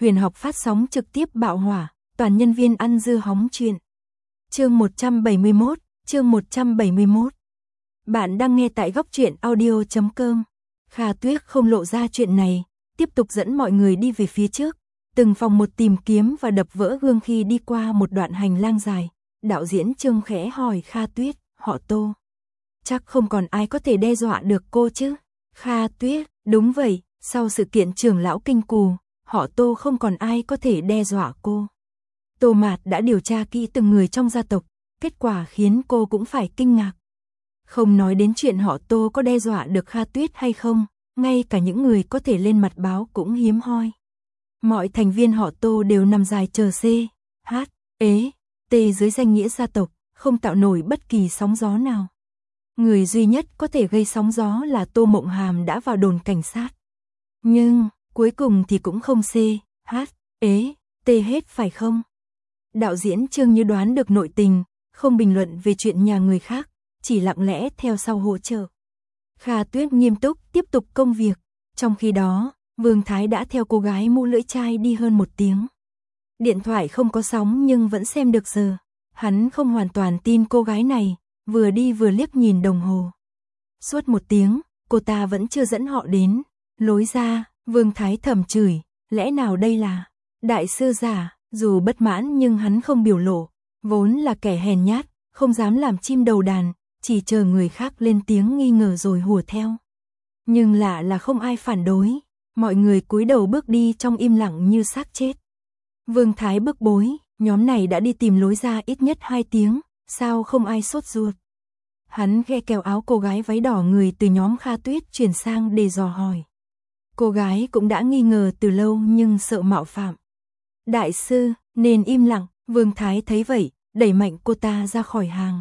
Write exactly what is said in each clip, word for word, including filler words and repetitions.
Huyền học phát sóng trực tiếp bạo hỏa, toàn nhân viên ăn dưa hóng chuyện. Chương một trăm bảy mươi mốt, chương một trăm bảy mươi mốt. Bạn đang nghe tại góc truyện audio chấm com. Kha Tuyết không lộ ra chuyện này, tiếp tục dẫn mọi người đi về phía trước, từng phòng một tìm kiếm và đập vỡ gương. Khi đi qua một đoạn hành lang dài, đạo diễn Trương khẽ hỏi Kha Tuyết, họ Tô, chắc không còn ai có thể đe dọa được cô chứ? Kha Tuyết, đúng vậy, sau sự kiện trưởng lão Kinh Cù, họ Tô không còn ai có thể đe dọa cô. Tô Mạt đã điều tra kỹ từng người trong gia tộc, kết quả khiến cô cũng phải kinh ngạc. Không nói đến chuyện họ Tô có đe dọa được Kha Tuyết hay không, ngay cả những người có thể lên mặt báo cũng hiếm hoi. Mọi thành viên họ Tô đều nằm dài chờ C, H, E, T dưới danh nghĩa gia tộc, không tạo nổi bất kỳ sóng gió nào. Người duy nhất có thể gây sóng gió là Tô Mộng Hàm đã vào đồn cảnh sát. Nhưng, cuối cùng thì cũng không C, H, E, T hết phải không? Đạo diễn Trương như đoán được nội tình, không bình luận về chuyện nhà người khác, chỉ lặng lẽ theo sau hỗ trợ. Kha Tuyết nghiêm túc tiếp tục công việc, trong khi đó, Vương Thái đã theo cô gái mũ lưỡi chai đi hơn một tiếng. Điện thoại không có sóng nhưng vẫn xem được giờ. Hắn không hoàn toàn tin cô gái này, vừa đi vừa liếc nhìn đồng hồ. Suốt một tiếng, cô ta vẫn chưa dẫn họ đến. Lối ra, Vương Thái thầm chửi, lẽ nào đây là đại sư giả? Dù bất mãn nhưng hắn không biểu lộ, vốn là kẻ hèn nhát, không dám làm chim đầu đàn, chỉ chờ người khác lên tiếng nghi ngờ rồi hùa theo. Nhưng lạ là không ai phản đối, mọi người cúi đầu bước đi trong im lặng như xác chết. Vương Thái bức bối, nhóm này đã đi tìm lối ra ít nhất hai tiếng, sao không ai sốt ruột? Hắn ghe kéo áo cô gái váy đỏ người từ nhóm Kha Tuyết chuyển sang để dò hỏi. Cô gái cũng đã nghi ngờ từ lâu nhưng sợ mạo phạm. Đại sư, nên im lặng, Vương Thái thấy vậy, đẩy mạnh cô ta ra khỏi hàng.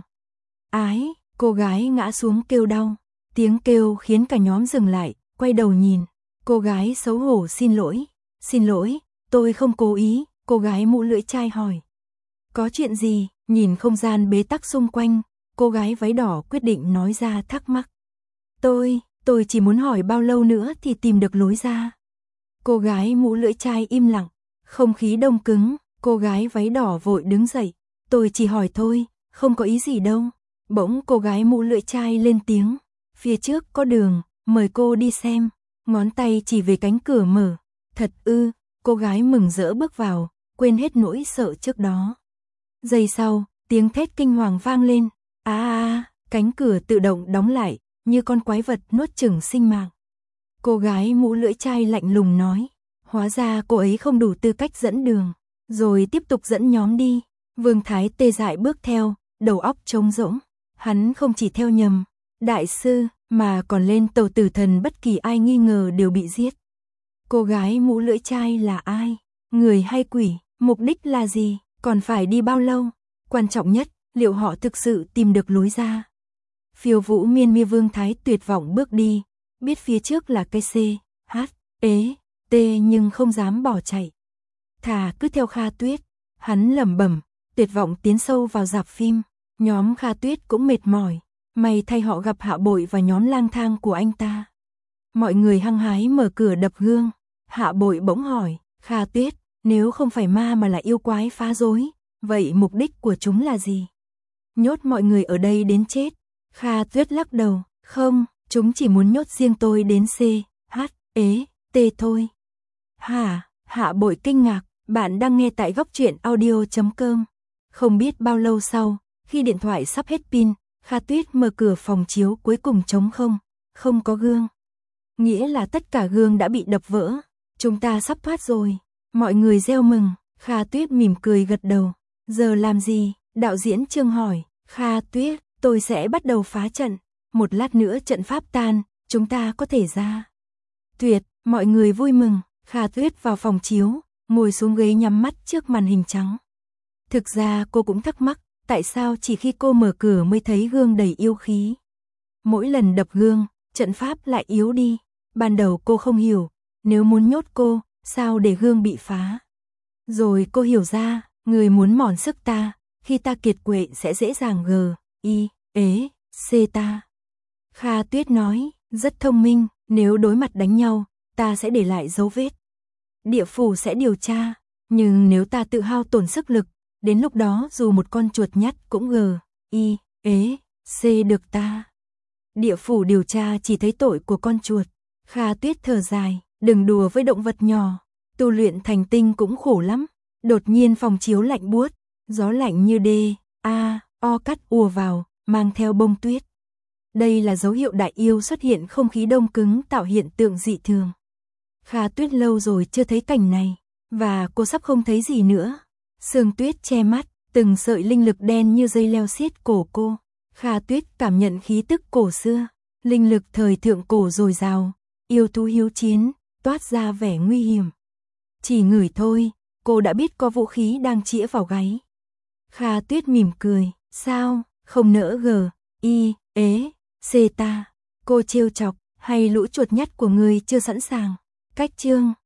Ái, cô gái ngã xuống kêu đau, tiếng kêu khiến cả nhóm dừng lại, quay đầu nhìn. Cô gái xấu hổ xin lỗi, xin lỗi, tôi không cố ý, cô gái mũ lưỡi chai hỏi. Có chuyện gì? Nhìn không gian bế tắc xung quanh, cô gái váy đỏ quyết định nói ra thắc mắc. Tôi, tôi chỉ muốn hỏi bao lâu nữa thì tìm được lối ra. Cô gái mũ lưỡi chai im lặng, không khí đông cứng, cô gái váy đỏ vội đứng dậy. Tôi chỉ hỏi thôi, không có ý gì đâu. Bỗng cô gái mũ lưỡi chai lên tiếng. Phía trước có đường, mời cô đi xem. Ngón tay chỉ về cánh cửa mở. Thật ư, cô gái mừng rỡ bước vào, quên hết nỗi sợ trước đó. Giây sau, tiếng thét kinh hoàng vang lên. À à, cánh cửa tự động đóng lại, như con quái vật nuốt chửng sinh mạng. Cô gái mũ lưỡi chai lạnh lùng nói. Hóa ra cô ấy không đủ tư cách dẫn đường, rồi tiếp tục dẫn nhóm đi. Vương Thái tê dại bước theo, đầu óc trống rỗng. Hắn không chỉ theo nhầm, đại sư, mà còn lên tàu tử thần, bất kỳ ai nghi ngờ đều bị giết. Cô gái mũ lưỡi chai là ai? Người hay quỷ? Mục đích là gì? Còn phải đi bao lâu? Quan trọng nhất, liệu họ thực sự tìm được lối ra? Phiêu vũ miên mi. Vương Thái tuyệt vọng bước đi, biết phía trước là cây C, H, E, T nhưng không dám bỏ chạy. Thà cứ theo Kha Tuyết, hắn lẩm bẩm, tuyệt vọng tiến sâu vào rạp phim. Nhóm Kha Tuyết cũng mệt mỏi, may thay họ gặp Hạ Bội và nhóm lang thang của anh ta. Mọi người hăng hái mở cửa đập gương. Hạ Bội bỗng hỏi, Kha Tuyết, nếu không phải ma mà là yêu quái phá rối, vậy mục đích của chúng là gì? Nhốt mọi người ở đây đến chết. Kha Tuyết lắc đầu, không, chúng chỉ muốn nhốt riêng tôi đến C, H, E, T thôi. Hả? Hạ Bội kinh ngạc, bạn đang nghe tại góc truyện audio chấm com. Không biết bao lâu sau, khi điện thoại sắp hết pin, Kha Tuyết mở cửa phòng chiếu cuối cùng trống không, không có gương. Nghĩa là tất cả gương đã bị đập vỡ. Chúng ta sắp thoát rồi. Mọi người reo mừng. Kha Tuyết mỉm cười gật đầu. Giờ làm gì? Đạo diễn Trương hỏi. Kha Tuyết, tôi sẽ bắt đầu phá trận. Một lát nữa trận pháp tan, chúng ta có thể ra. Tuyệt, mọi người vui mừng. Kha Tuyết vào phòng chiếu, ngồi xuống ghế nhắm mắt trước màn hình trắng. Thực ra cô cũng thắc mắc, tại sao chỉ khi cô mở cửa mới thấy gương đầy yêu khí. Mỗi lần đập gương, trận pháp lại yếu đi. Ban đầu cô không hiểu, nếu muốn nhốt cô, sao để gương bị phá. Rồi cô hiểu ra, người muốn mòn sức ta, khi ta kiệt quệ sẽ dễ dàng G, I, E, C ta. Kha Tuyết nói, rất thông minh, nếu đối mặt đánh nhau, ta sẽ để lại dấu vết. địa phủ sẽ điều tra, nhưng nếu ta tự hao tổn sức lực, đến lúc đó dù một con chuột nhắt cũng gờ, y, ế, c được ta. Địa phủ điều tra chỉ thấy tội của con chuột. Kha Tuyết thở dài, đừng đùa với động vật nhỏ, tu luyện thành tinh cũng khổ lắm. Đột nhiên phòng chiếu lạnh buốt, gió lạnh như đê, a, o cắt ùa vào, mang theo bông tuyết. Đây là dấu hiệu đại yêu xuất hiện, không khí đông cứng tạo hiện tượng dị thường. Kha Tuyết lâu rồi chưa thấy cảnh này, và cô sắp không thấy gì nữa. Sương tuyết che mắt, từng sợi linh lực đen như dây leo xiết cổ cô. Kha Tuyết cảm nhận khí tức cổ xưa, linh lực thời thượng cổ dồi dào, yêu thú hiếu chiến, toát ra vẻ nguy hiểm. Chỉ ngửi thôi, cô đã biết có vũ khí đang chĩa vào gáy. Kha Tuyết mỉm cười, sao, không nỡ gờ, y, ế, c ta. Cô trêu chọc, hay lũ chuột nhắt của người chưa sẵn sàng. Cách chương